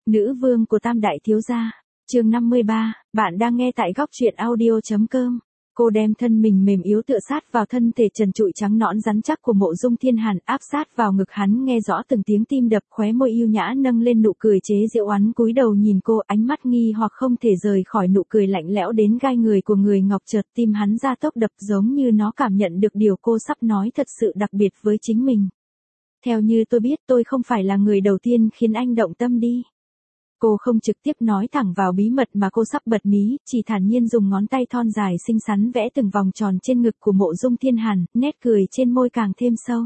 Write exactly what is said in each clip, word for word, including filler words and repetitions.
Nữ vương của Tam Đại Thiếu Gia, chương năm mươi ba, bạn đang nghe tại góc truyện audio.com. Cô đem thân mình mềm yếu tựa sát vào thân thể trần trụi trắng nõn rắn chắc của Mộ Dung Thiên Hàn, áp sát vào ngực hắn, nghe rõ từng tiếng tim đập, khóe môi yêu nhã nâng lên nụ cười chế giễu oán, cúi đầu nhìn cô, ánh mắt nghi hoặc không thể rời khỏi nụ cười lạnh lẽo đến gai người của người ngọc. Chợt tim hắn ra tốc đập, giống như nó cảm nhận được điều cô sắp nói thật sự đặc biệt với chính mình. Theo như tôi biết, tôi không phải là người đầu tiên khiến anh động tâm đi. Cô không trực tiếp nói thẳng vào bí mật mà cô sắp bật mí, chỉ thản nhiên dùng ngón tay thon dài xinh xắn vẽ từng vòng tròn trên ngực của Mộ Dung Thiên Hàn, nét cười trên môi càng thêm sâu.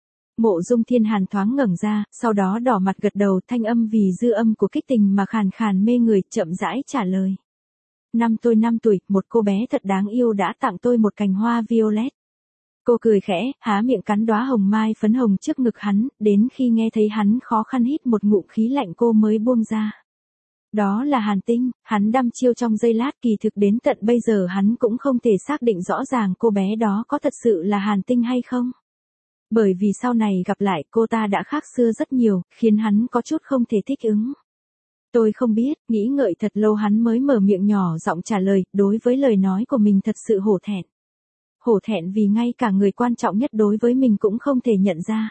Mộ Dung Thiên Hàn thoáng ngẩng ra, sau đó đỏ mặt gật đầu, thanh âm vì dư âm của kích tình mà khàn khàn mê người, chậm rãi trả lời. Năm tôi năm tuổi, một cô bé thật đáng yêu đã tặng tôi một cành hoa violet. Cô cười khẽ, há miệng cắn đóa hồng mai phấn hồng trước ngực hắn, đến khi nghe thấy hắn khó khăn hít một ngụm khí lạnh cô mới buông ra. Đó là Hàn Tinh, hắn đăm chiêu trong giây lát, kỳ thực đến tận bây giờ hắn cũng không thể xác định rõ ràng cô bé đó có thật sự là Hàn Tinh hay không. Bởi vì sau này gặp lại cô ta đã khác xưa rất nhiều, khiến hắn có chút không thể thích ứng. Tôi không biết, nghĩ ngợi thật lâu hắn mới mở miệng nhỏ giọng trả lời, đối với lời nói của mình thật sự hổ thẹn. Hổ thẹn vì ngay cả người quan trọng nhất đối với mình cũng không thể nhận ra.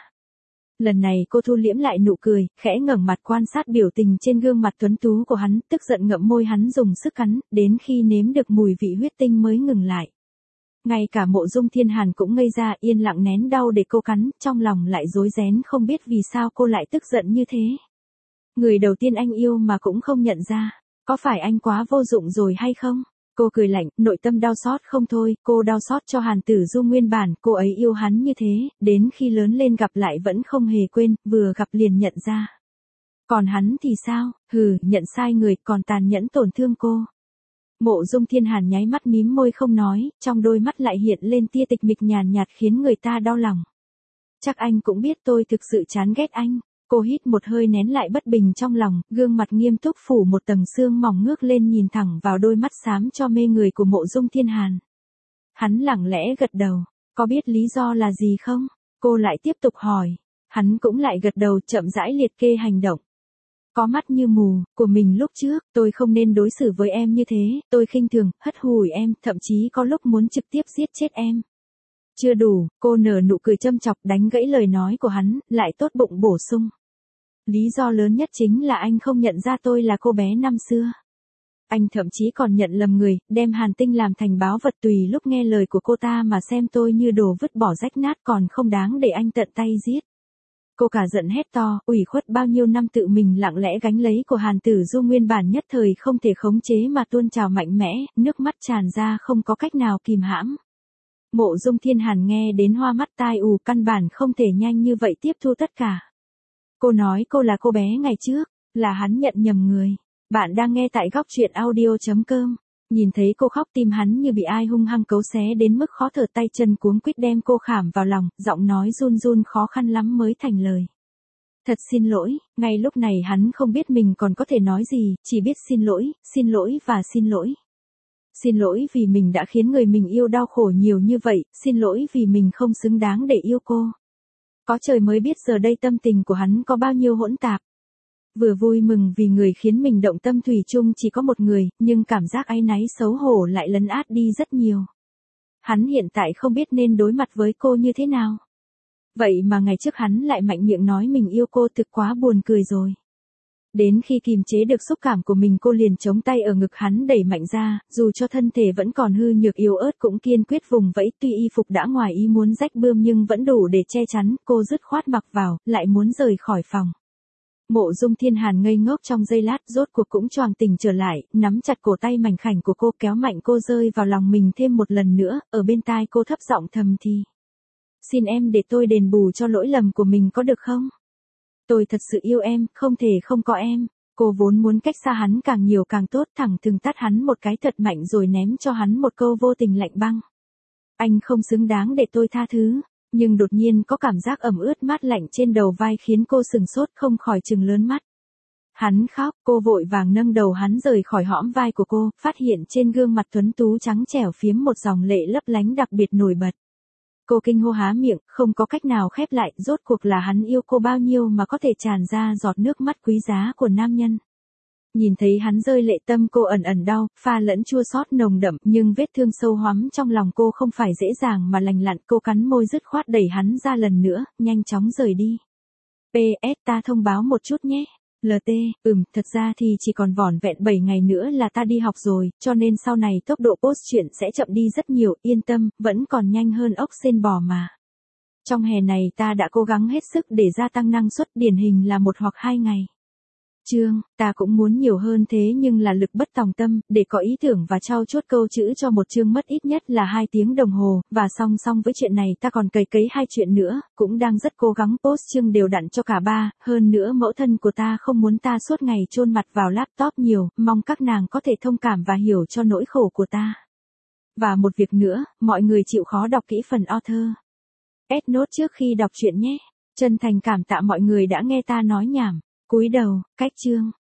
Lần này cô thu liễm lại nụ cười, khẽ ngẩng mặt quan sát biểu tình trên gương mặt tuấn tú của hắn, tức giận ngậm môi hắn dùng sức cắn, đến khi nếm được mùi vị huyết tinh mới ngừng lại. Ngay cả Mộ Dung Thiên Hàn cũng ngây ra, yên lặng nén đau để cô cắn, trong lòng lại rối ren không biết vì sao cô lại tức giận như thế. Người đầu tiên anh yêu mà cũng không nhận ra, có phải anh quá vô dụng rồi hay không? Cô cười lạnh, nội tâm đau xót không thôi, cô đau xót cho Hàn Tử Du nguyên bản, cô ấy yêu hắn như thế, đến khi lớn lên gặp lại vẫn không hề quên, vừa gặp liền nhận ra. Còn hắn thì sao, hừ, nhận sai người, còn tàn nhẫn tổn thương cô. Mộ Dung Thiên Hàn nháy mắt mím môi không nói, trong đôi mắt lại hiện lên tia tịch mịch nhàn nhạt khiến người ta đau lòng. Chắc anh cũng biết tôi thực sự chán ghét anh. Cô hít một hơi nén lại bất bình trong lòng, gương mặt nghiêm túc phủ một tầng sương mỏng ngước lên nhìn thẳng vào đôi mắt xám cho mê người của Mộ Dung Thiên Hàn. Hắn lặng lẽ gật đầu, có biết lý do là gì không? Cô lại tiếp tục hỏi. Hắn cũng lại gật đầu, chậm rãi liệt kê hành động. Có mắt như mù, của mình lúc trước, tôi không nên đối xử với em như thế, tôi khinh thường, hất hủi em, thậm chí có lúc muốn trực tiếp giết chết em. Chưa đủ, cô nở nụ cười châm chọc đánh gãy lời nói của hắn, lại tốt bụng bổ sung. Lý do lớn nhất chính là anh không nhận ra tôi là cô bé năm xưa. Anh thậm chí còn nhận lầm người, đem Hàn Tinh làm thành báu vật tùy lúc nghe lời của cô ta mà xem tôi như đồ vứt bỏ rách nát còn không đáng để anh tận tay giết. Cô cả giận hét to, ủy khuất bao nhiêu năm tự mình lặng lẽ gánh lấy của Hàn Tử Du nguyên bản nhất thời không thể khống chế mà tuôn trào mạnh mẽ, nước mắt tràn ra không có cách nào kìm hãm. Mộ Dung Thiên Hàn nghe đến hoa mắt tai ù, căn bản không thể nhanh như vậy tiếp thu tất cả. Cô nói cô là cô bé ngày trước, là hắn nhận nhầm người. Bạn đang nghe tại góc truyện audio.com. Nhìn thấy cô khóc tim hắn như bị ai hung hăng cấu xé đến mức khó thở, tay chân cuống quýt đem cô khảm vào lòng, giọng nói run run khó khăn lắm mới thành lời. Thật xin lỗi, ngay lúc này hắn không biết mình còn có thể nói gì, chỉ biết xin lỗi, xin lỗi và xin lỗi. Xin lỗi vì mình đã khiến người mình yêu đau khổ nhiều như vậy, xin lỗi vì mình không xứng đáng để yêu cô. Có trời mới biết giờ đây tâm tình của hắn có bao nhiêu hỗn tạp. Vừa vui mừng vì người khiến mình động tâm thủy chung chỉ có một người, nhưng cảm giác áy náy xấu hổ lại lấn át đi rất nhiều. Hắn hiện tại không biết nên đối mặt với cô như thế nào. Vậy mà ngày trước hắn lại mạnh miệng nói mình yêu cô, thực quá buồn cười rồi. Đến khi kìm chế được xúc cảm của mình, cô liền chống tay ở ngực hắn đẩy mạnh ra, dù cho thân thể vẫn còn hư nhược yếu ớt cũng kiên quyết vùng vẫy, tuy y phục đã ngoài ý muốn rách bươm nhưng vẫn đủ để che chắn, cô dứt khoát mặc vào, lại muốn rời khỏi phòng. Mộ Dung Thiên Hàn ngây ngốc trong giây lát, rốt cuộc cũng choàng tỉnh trở lại, nắm chặt cổ tay mảnh khảnh của cô, kéo mạnh cô rơi vào lòng mình thêm một lần nữa, ở bên tai cô thấp giọng thầm thì. Xin em để tôi đền bù cho lỗi lầm của mình có được không? Tôi thật sự yêu em, không thể không có em. Cô vốn muốn cách xa hắn càng nhiều càng tốt, thẳng thừng tát hắn một cái thật mạnh rồi ném cho hắn một câu vô tình lạnh băng. Anh không xứng đáng để tôi tha thứ. Nhưng đột nhiên có cảm giác ẩm ướt mát lạnh trên đầu vai khiến cô sừng sốt không khỏi trừng lớn mắt. Hắn khóc, cô vội vàng nâng đầu hắn rời khỏi hõm vai của cô, phát hiện trên gương mặt tuấn tú trắng trẻo phiếm một dòng lệ lấp lánh đặc biệt nổi bật. Cô kinh hô há miệng, không có cách nào khép lại, rốt cuộc là hắn yêu cô bao nhiêu mà có thể tràn ra giọt nước mắt quý giá của nam nhân. Nhìn thấy hắn rơi lệ tâm cô ẩn ẩn đau, pha lẫn chua xót nồng đậm, nhưng vết thương sâu hoắm trong lòng cô không phải dễ dàng mà lành lặn, cô cắn môi dứt khoát đẩy hắn ra lần nữa, nhanh chóng rời đi. pê ét ta thông báo một chút nhé. lờ tê, ừm, thật ra thì chỉ còn vỏn vẹn bảy ngày nữa là ta đi học rồi, cho nên sau này tốc độ post chuyện sẽ chậm đi rất nhiều, yên tâm, vẫn còn nhanh hơn ốc sên bò mà. Trong hè này ta đã cố gắng hết sức để gia tăng năng suất, điển hình là một hoặc hai ngày. Chương, ta cũng muốn nhiều hơn thế nhưng là lực bất tòng tâm, để có ý tưởng và trau chuốt câu chữ cho một chương mất ít nhất là hai tiếng đồng hồ, và song song với chuyện này ta còn cày cấy hai chuyện nữa, cũng đang rất cố gắng post chương đều đặn cho cả ba, hơn nữa mẫu thân của ta không muốn ta suốt ngày chôn mặt vào laptop nhiều, mong các nàng có thể thông cảm và hiểu cho nỗi khổ của ta. Và một việc nữa, mọi người chịu khó đọc kỹ phần author S-note trước khi đọc truyện nhé. Chân thành cảm tạ mọi người đã nghe ta nói nhảm. Cúi đầu, cách chương.